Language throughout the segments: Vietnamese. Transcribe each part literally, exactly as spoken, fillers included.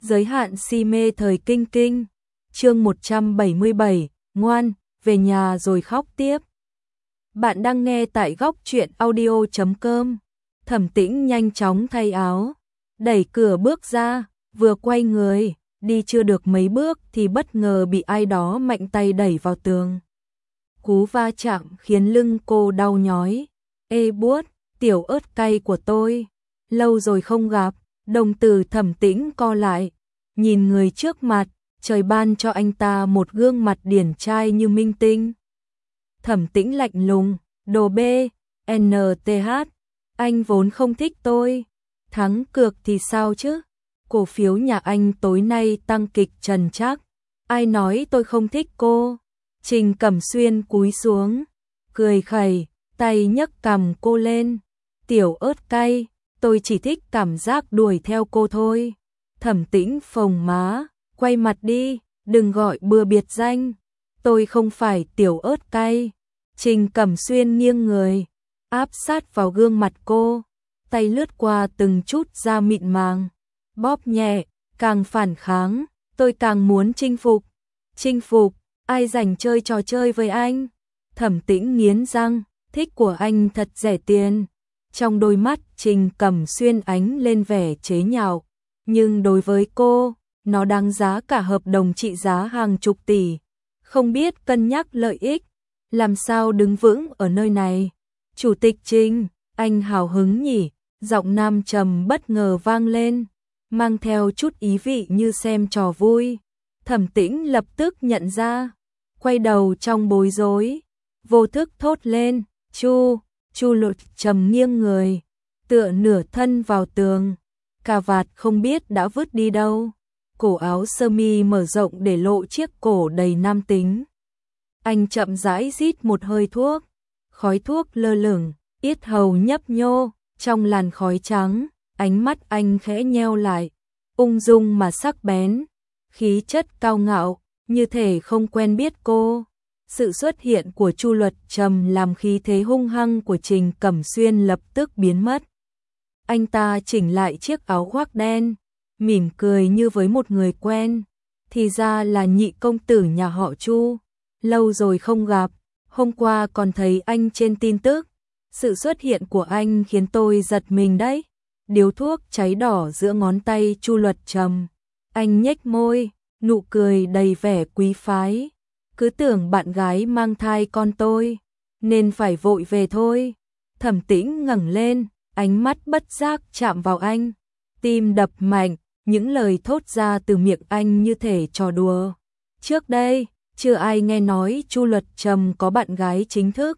Giới hạn si mê thời kinh kinh. Chương một trăm bảy mươi bảy, ngoan, về nhà rồi khóc tiếp. Bạn đang nghe tại góc truyện audio chấm com. Thẩm Tĩnh nhanh chóng thay áo, đẩy cửa bước ra, vừa quay người, đi chưa được mấy bước thì bất ngờ bị ai đó mạnh tay đẩy vào tường. Cú va chạm khiến lưng cô đau nhói. Ê buốt, tiểu ớt cay của tôi, lâu rồi không gặp. Đồng tử Thẩm Tĩnh co lại, nhìn người trước mặt, trời ban cho anh ta một gương mặt điển trai như minh tinh. Thẩm Tĩnh lạnh lùng, đồ bê, en tê hát, anh vốn không thích tôi, thắng cược thì sao chứ? Cổ phiếu nhà anh tối nay tăng kịch trần chắc, ai nói tôi không thích cô? Trình Cẩm Xuyên cúi xuống, cười khẩy, tay nhấc cằm cô lên, tiểu ớt cay, tôi chỉ thích cảm giác đuổi theo cô thôi. Thẩm Tĩnh phồng má, quay mặt đi, đừng gọi bừa biệt danh, tôi không phải tiểu ớt cay. Trình Cẩm Xuyên nghiêng người, áp sát vào gương mặt cô, tay lướt qua từng chút da mịn màng, bóp nhẹ, càng phản kháng, tôi càng muốn chinh phục. Chinh phục, ai rảnh chơi trò chơi với anh? Thẩm Tĩnh nghiến răng, thích của anh thật rẻ tiền. Trong đôi mắt Trình Cẩm Xuyên ánh lên vẻ chế nhạo, nhưng đối với cô, nó đáng giá cả hợp đồng trị giá hàng chục tỷ. Không biết cân nhắc lợi ích, làm sao đứng vững ở nơi này? Chủ tịch Trình, anh hào hứng nhỉ? Giọng nam trầm bất ngờ vang lên, mang theo chút ý vị như xem trò vui. Thẩm Tĩnh lập tức nhận ra, quay đầu trong bối rối, vô thức thốt lên, Chu. Chu Lột trầm nghiêng người, tựa nửa thân vào tường, cà vạt không biết đã vứt đi đâu, cổ áo sơ mi mở rộng để lộ chiếc cổ đầy nam tính. Anh chậm rãi rít một hơi thuốc, khói thuốc lơ lửng, yết hầu nhấp nhô, trong làn khói trắng, ánh mắt anh khẽ nheo lại, ung dung mà sắc bén, khí chất cao ngạo, như thể không quen biết cô. Sự xuất hiện của Chu Luật Trầm làm khí thế hung hăng của Trình Cẩm Xuyên lập tức biến mất. Anh ta chỉnh lại chiếc áo khoác đen, mỉm cười như với một người quen. Thì ra là nhị công tử nhà họ Chu, lâu rồi không gặp, hôm qua còn thấy anh trên tin tức. Sự xuất hiện của anh khiến tôi giật mình đấy. Điếu thuốc cháy đỏ giữa ngón tay Chu Luật Trầm. Anh nhếch môi, nụ cười đầy vẻ quý phái. Cứ tưởng bạn gái mang thai con tôi, nên phải vội về thôi. Thẩm Tĩnh ngẩng lên, ánh mắt bất giác chạm vào anh. Tim đập mạnh, những lời thốt ra từ miệng anh như thể trò đùa. Trước đây, chưa ai nghe nói Chu Luật Trầm có bạn gái chính thức.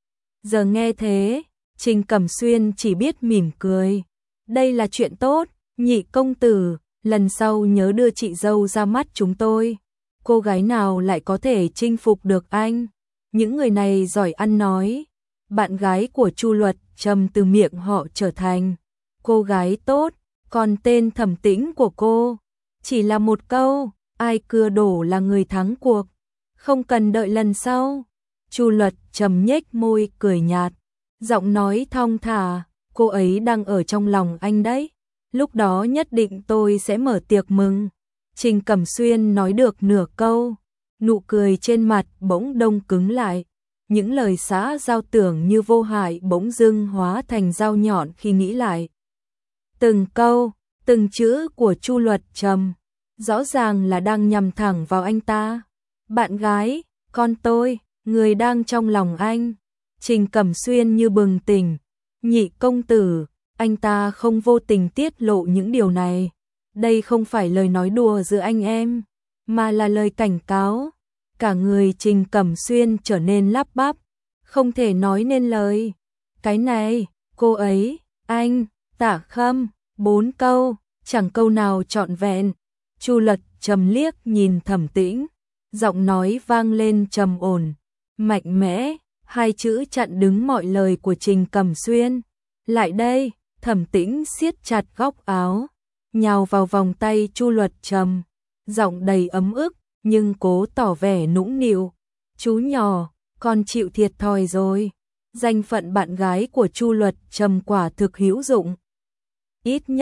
Giờ nghe thế, Trình Cẩm Xuyên chỉ biết mỉm cười. Đây là chuyện tốt, nhị công tử, lần sau nhớ đưa chị dâu ra mắt chúng tôi. Cô gái nào lại có thể chinh phục được anh? Những người này giỏi ăn nói. Bạn gái của Chu Luật Trầm từ miệng họ trở thành cô gái tốt, còn tên Thẩm Tĩnh của cô chỉ là một câu, ai cưa đổ là người thắng cuộc. Không cần đợi lần sau. Chu Luật Trầm nhếch môi cười nhạt, giọng nói thong thả, cô ấy đang ở trong lòng anh đấy. Lúc đó nhất định tôi sẽ mở tiệc mừng. Trình Cẩm Xuyên nói được nửa câu, nụ cười trên mặt bỗng đông cứng lại. Những lời xã giao tưởng như vô hại bỗng dưng hóa thành dao nhọn khi nghĩ lại. Từng câu, từng chữ của Chu Luật Trầm, rõ ràng là đang nhằm thẳng vào anh ta. Bạn gái, con tôi, người đang trong lòng anh. Trình Cẩm Xuyên như bừng tỉnh. Nhị công tử, anh ta không vô tình tiết lộ những điều này. Đây không phải lời nói đùa giữa anh em, mà là lời cảnh cáo. Cả người Trình Cẩm Xuyên trở nên lắp bắp, không thể nói nên lời. Cái này, cô ấy, anh, Tạ Khâm, bốn câu, chẳng câu nào trọn vẹn. Chu Luật Trầm liếc nhìn Thẩm Tĩnh, giọng nói vang lên trầm ổn, mạnh mẽ, hai chữ chặn đứng mọi lời của Trình Cẩm Xuyên. Lại đây, Thẩm Tĩnh siết chặt góc áo, nhào vào vòng tay Chu Luật Trầm, giọng đầy ấm ức, nhưng cố tỏ vẻ nũng nịu. Chú nhỏ, con chịu thiệt thòi rồi. Danh phận bạn gái của Chu Luật Trầm quả thực hữu dụng. Ít nhất,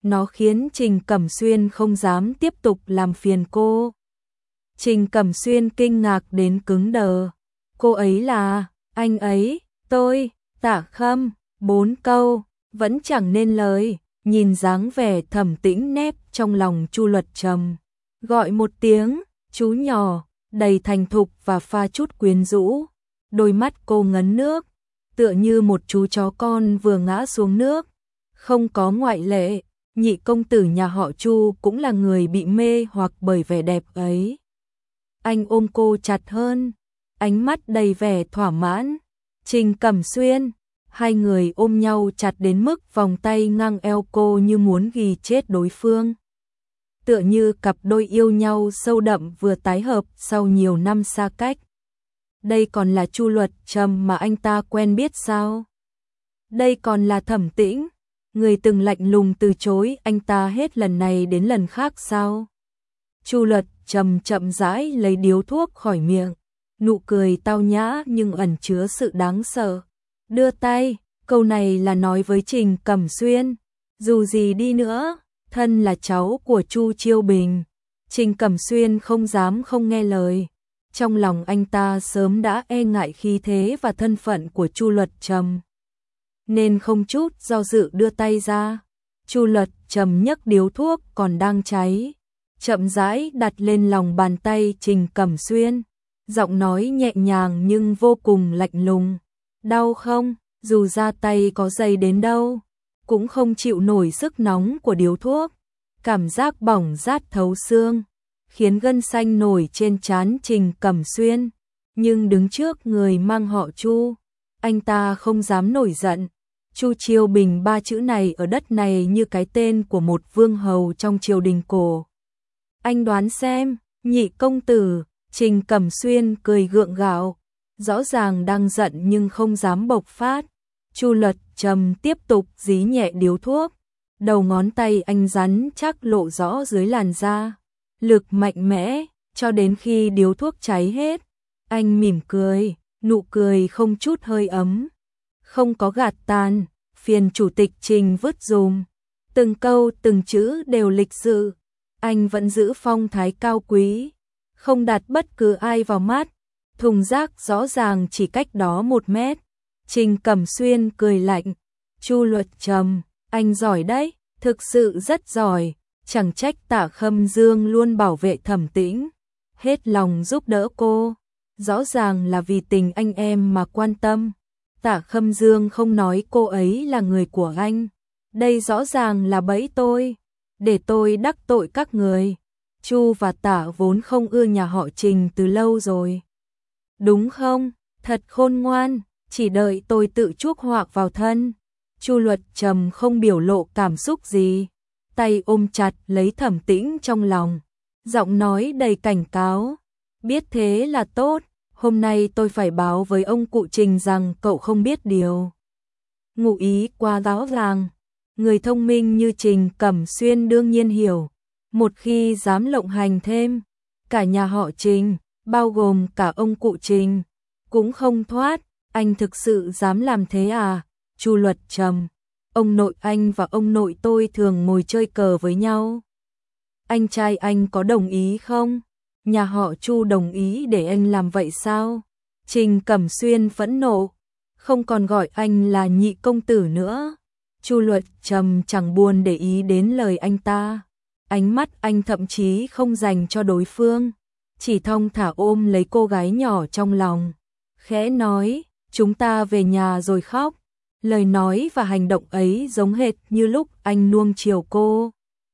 nó khiến Trình Cẩm Xuyên không dám tiếp tục làm phiền cô. Trình Cẩm Xuyên kinh ngạc đến cứng đờ. Cô ấy là, anh ấy, tôi, Tạ Khâm, bốn câu, vẫn chẳng nên lời, nhìn dáng vẻ Thẩm Tĩnh nép trong lòng Chu Luật Trầm. Gọi một tiếng, chú nhỏ, đầy thành thục và pha chút quyến rũ. Đôi mắt cô ngấn nước, tựa như một chú chó con vừa ngã xuống nước. Không có ngoại lệ, nhị công tử nhà họ Chu cũng là người bị mê hoặc bởi vẻ đẹp ấy. Anh ôm cô chặt hơn, ánh mắt đầy vẻ thỏa mãn. Trình Cẩm Xuyên, hai người ôm nhau chặt đến mức vòng tay ngang eo cô như muốn ghì chết đối phương. Tựa như cặp đôi yêu nhau sâu đậm vừa tái hợp sau nhiều năm xa cách. Đây còn là Chu Luật Trầm mà anh ta quen biết sao? Đây còn là Thẩm Tĩnh, người từng lạnh lùng từ chối anh ta hết lần này đến lần khác sao? Chu Luật Trầm chậm rãi lấy điếu thuốc khỏi miệng, nụ cười tao nhã nhưng ẩn chứa sự đáng sợ. Đưa tay, câu này là nói với Trình Cẩm Xuyên, dù gì đi nữa, thân là cháu của Chu Chiêu Bình, Trình Cẩm Xuyên không dám không nghe lời. Trong lòng anh ta sớm đã e ngại khí thế và thân phận của Chu Luật Trầm, nên không chút do dự đưa tay ra. Chu Luật Trầm nhấc điếu thuốc còn đang cháy, chậm rãi đặt lên lòng bàn tay Trình Cẩm Xuyên, giọng nói nhẹ nhàng nhưng vô cùng lạnh lùng. Đau không? Dù ra tay có dày đến đâu, cũng không chịu nổi sức nóng của điếu thuốc. Cảm giác bỏng rát thấu xương, khiến gân xanh nổi trên trán Trình Cẩm Xuyên. Nhưng đứng trước người mang họ Chu, anh ta không dám nổi giận. Chu Chiêu Bình ba chữ này ở đất này như cái tên của một vương hầu trong triều đình cổ. Anh đoán xem, nhị công tử. Trình Cẩm Xuyên cười gượng gạo, rõ ràng đang giận nhưng không dám bộc phát. Chu Luật Trầm tiếp tục dí nhẹ điếu thuốc, đầu ngón tay anh rắn chắc lộ rõ dưới làn da, lực mạnh mẽ, cho đến khi điếu thuốc cháy hết. Anh mỉm cười, nụ cười không chút hơi ấm, không có gạt tàn, phiền chủ tịch Trình vứt dùm. Từng câu từng chữ đều lịch sự, anh vẫn giữ phong thái cao quý, không đặt bất cứ ai vào mắt. Thùng rác rõ ràng chỉ cách đó một mét. Trình Cẩm Xuyên cười lạnh. Chu Luật Trầm, anh giỏi đấy, thực sự rất giỏi. Chẳng trách Tạ Khâm Dương luôn bảo vệ Thẩm Tĩnh, hết lòng giúp đỡ cô. Rõ ràng là vì tình anh em mà quan tâm. Tạ Khâm Dương không nói cô ấy là người của anh. Đây rõ ràng là bẫy tôi, để tôi đắc tội các người. Chu và Tạ vốn không ưa nhà họ Trình từ lâu rồi. Đúng không? Thật khôn ngoan, chỉ đợi tôi tự chuốc họa vào thân. Chu Luật Trầm không biểu lộ cảm xúc gì, tay ôm chặt lấy Thẩm Tĩnh trong lòng, giọng nói đầy cảnh cáo. Biết thế là tốt, hôm nay tôi phải báo với ông cụ Trình rằng cậu không biết điều. Ngụ ý quá rõ ràng, người thông minh như Trình Cẩm Xuyên đương nhiên hiểu. Một khi dám lộng hành thêm, cả nhà họ Trình, bao gồm cả ông cụ Trình, cũng không thoát. Anh thực sự dám làm thế à? Chu Luật Trầm, ông nội anh và ông nội tôi thường ngồi chơi cờ với nhau. Anh trai anh có đồng ý không? Nhà họ Chu đồng ý để anh làm vậy sao? Trình Cẩm Xuyên phẫn nộ, không còn gọi anh là nhị công tử nữa. Chu Luật Trầm chẳng buồn để ý đến lời anh ta. Ánh mắt anh thậm chí không dành cho đối phương, chỉ thong thả ôm lấy cô gái nhỏ trong lòng, khẽ nói, chúng ta về nhà rồi khóc. Lời nói và hành động ấy giống hệt như lúc anh nuông chiều cô.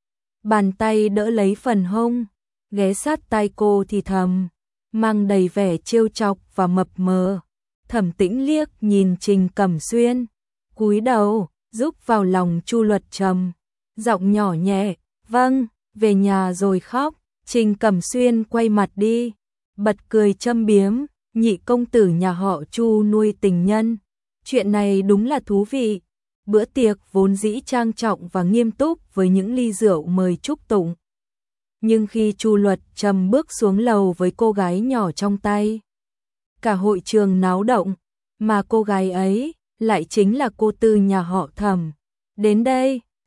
Bàn tay đỡ lấy phần hông, ghé sát tai cô thì thầm, mang đầy vẻ trêu chọc và mập mờ. Thẩm Tĩnh liếc nhìn Trình Cẩm Xuyên, cúi đầu, giúp vào lòng Chu Luật Trầm, giọng nhỏ nhẹ, vâng, về nhà rồi khóc. Trình Cẩm Xuyên quay mặt đi, bật cười châm biếm, nhị công tử nhà họ Chu nuôi tình nhân. Chuyện này đúng là thú vị. Bữa tiệc vốn dĩ trang trọng và nghiêm túc với những ly rượu mời chúc tụng. Nhưng khi Chu Luật Trầm bước xuống lầu với cô gái nhỏ trong tay, cả hội trường náo động, mà cô gái ấy lại chính là cô Tư nhà họ Thẩm. Đến đây,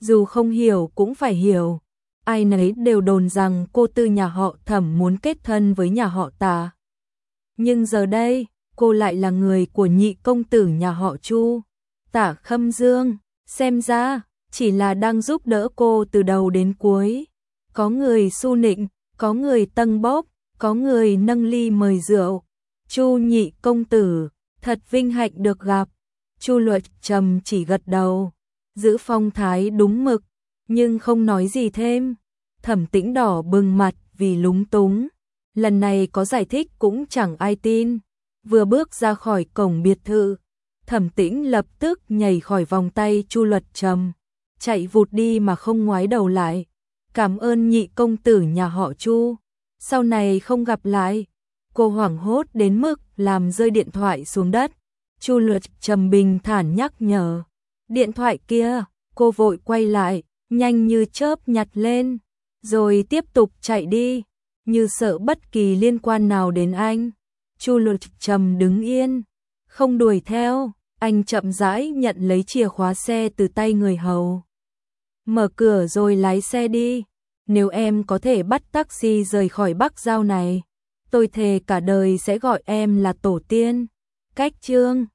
dù không hiểu cũng phải hiểu. Ai nấy đều đồn rằng cô Tư nhà họ Thẩm muốn kết thân với nhà họ Tả. Nhưng giờ đây, cô lại là người của nhị công tử nhà họ Chu, Tả Khâm Dương, xem ra chỉ là đang giúp đỡ cô từ đầu đến cuối. Có người su nịnh, có người tâng bốc, có người nâng ly mời rượu. Chu nhị công tử, thật vinh hạnh được gặp. Chu Luật Trầm chỉ gật đầu, giữ phong thái đúng mực, nhưng không nói gì thêm. Thẩm Tĩnh đỏ bừng mặt vì lúng túng. Lần này có giải thích cũng chẳng ai tin. Vừa bước ra khỏi cổng biệt thự, Thẩm Tĩnh lập tức nhảy khỏi vòng tay Chu Luật Trầm, chạy vụt đi mà không ngoái đầu lại. Cảm ơn nhị công tử nhà họ Chu, sau này không gặp lại. Cô hoảng hốt đến mức làm rơi điện thoại xuống đất. Chu Luật Trầm bình thản nhắc nhở. Điện thoại kia, cô vội quay lại, nhanh như chớp nhặt lên, rồi tiếp tục chạy đi, như sợ bất kỳ liên quan nào đến anh. Chu Luật Trầm đứng yên, không đuổi theo, anh chậm rãi nhận lấy chìa khóa xe từ tay người hầu. Mở cửa rồi lái xe đi. Nếu em có thể bắt taxi rời khỏi Bắc Giao này, tôi thề cả đời sẽ gọi em là tổ tiên. Cách chương